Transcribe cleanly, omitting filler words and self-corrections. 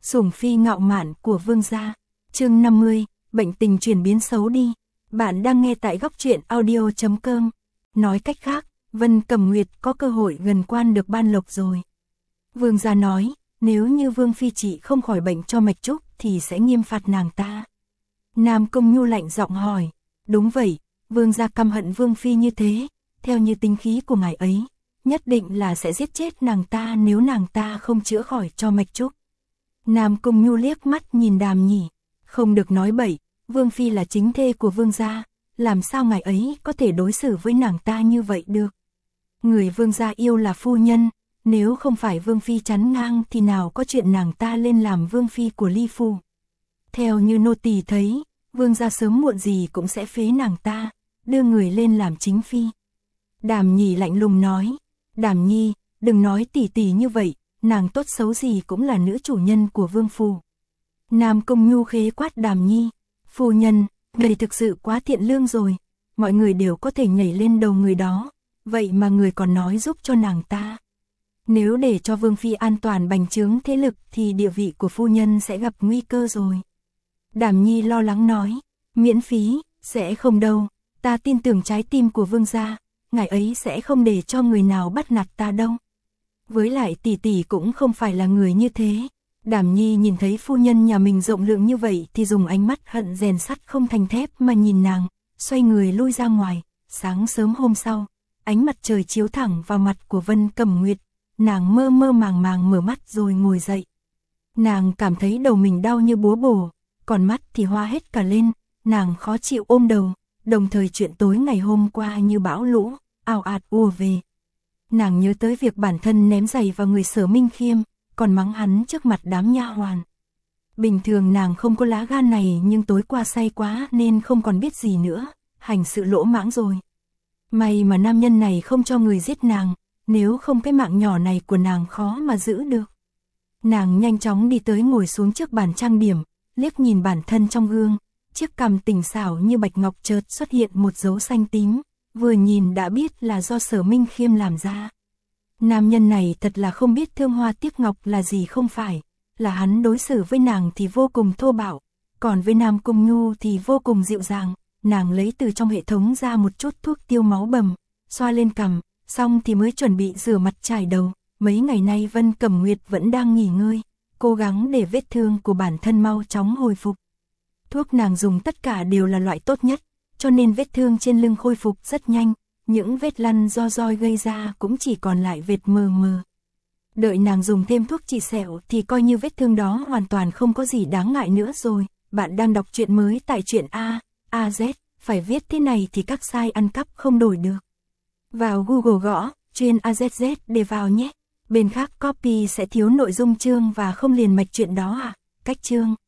Sủng phi ngạo mạn của vương gia. Chương 50, bệnh tình chuyển biến xấu đi. Bạn đang nghe tại góc truyện audio.com. Nói cách khác, Vân Cẩm Nguyệt có cơ hội gần quan được ban lộc rồi. Vương gia nói, nếu như vương phi trị không khỏi bệnh cho Mạch Trúc thì sẽ nghiêm phạt nàng ta. Nam Công Nhu lạnh giọng hỏi, đúng vậy, vương gia căm hận vương phi như thế, theo như tính khí của ngài ấy, nhất định là sẽ giết chết nàng ta nếu nàng ta không chữa khỏi cho Mạch Trúc. Nam Công Nhu liếc mắt nhìn Đàm Nhĩ, không được nói bậy, vương phi là chính thê của vương gia, làm sao ngài ấy có thể đối xử với nàng ta như vậy được. Người vương gia yêu là phu nhân, nếu không phải vương phi chắn ngang thì nào có chuyện nàng ta lên làm vương phi của Ly Phủ. Theo như nô tỳ thấy, vương gia sớm muộn gì cũng sẽ phế nàng ta, đưa người lên làm chính phi. Đàm Nhĩ lạnh lùng nói, Đàm Nhi, đừng nói tỉ tỉ như vậy, nàng tốt xấu gì cũng là nữ chủ nhân của vương phủ. Nam Công Nhu khế quát Đàm Nhi, phu nhân, người thực sự quá thiện lương rồi, mọi người đều có thể nhảy lên đầu người đó, vậy mà người còn nói giúp cho nàng ta. Nếu để cho vương phi an toàn bành trướng thế lực thì địa vị của phu nhân sẽ gặp nguy cơ rồi. Đàm Nhi lo lắng nói, miễn phí, sẽ không đâu, ta tin tưởng trái tim của vương gia, ngài ấy sẽ không để cho người nào bắt nạt ta đâu. Với lại tỷ tỷ cũng không phải là người như thế. Đàm Nhi nhìn thấy phu nhân nhà mình rộng lượng như vậy thì dùng ánh mắt hận rèn sắt không thành thép mà nhìn nàng, xoay người lui ra ngoài. Sáng sớm hôm sau, ánh mặt trời chiếu thẳng vào mặt của Vân Cẩm Nguyệt, nàng mơ mơ màng màng mở mắt rồi ngồi dậy. Nàng cảm thấy đầu mình đau như búa bổ, còn mắt thì hoa hết cả lên, nàng khó chịu ôm đầu, đồng thời chuyện tối ngày hôm qua như bão lũ, ào ạt ùa về. Nàng nhớ tới việc bản thân ném giày vào người Sở Minh Khiêm, còn mắng hắn trước mặt đám nha hoàn. Bình thường nàng không có lá gan này nhưng tối qua say quá nên không còn biết gì nữa, hành sự lỗ mãng rồi. May mà nam nhân này không cho người giết nàng, nếu không cái mạng nhỏ này của nàng khó mà giữ được. Nàng nhanh chóng đi tới ngồi xuống trước bàn trang điểm, liếc nhìn bản thân trong gương, chiếc cằm tỉnh xảo như bạch ngọc chợt xuất hiện một dấu xanh tím, vừa nhìn đã biết là do Sở Minh Khiêm làm ra. Nam nhân này thật là không biết thương hoa tiếc ngọc là gì không phải, là hắn đối xử với nàng thì vô cùng thô bạo, còn với Nam Công Nhu thì vô cùng dịu dàng. Nàng lấy từ trong hệ thống ra một chút thuốc tiêu máu bầm, xoa lên cằm, xong thì mới chuẩn bị rửa mặt chải đầu. Mấy ngày nay Vân Cẩm Nguyệt vẫn đang nghỉ ngơi, cố gắng để vết thương của bản thân mau chóng hồi phục. Thuốc nàng dùng tất cả đều là loại tốt nhất, cho nên vết thương trên lưng khôi phục rất nhanh, những vết lăn do roi gây ra cũng chỉ còn lại vệt mờ mờ. Đợi nàng dùng thêm thuốc trị sẹo thì coi như vết thương đó hoàn toàn không có gì đáng ngại nữa rồi. Bạn đang đọc truyện mới tại truyện AZ, phải viết thế này thì các site ăn cắp không đổi được. Vào Google gõ, chuyên AZZ để vào nhé. Bên khác copy sẽ thiếu nội dung chương và không liền mạch truyện đó à. Cách chương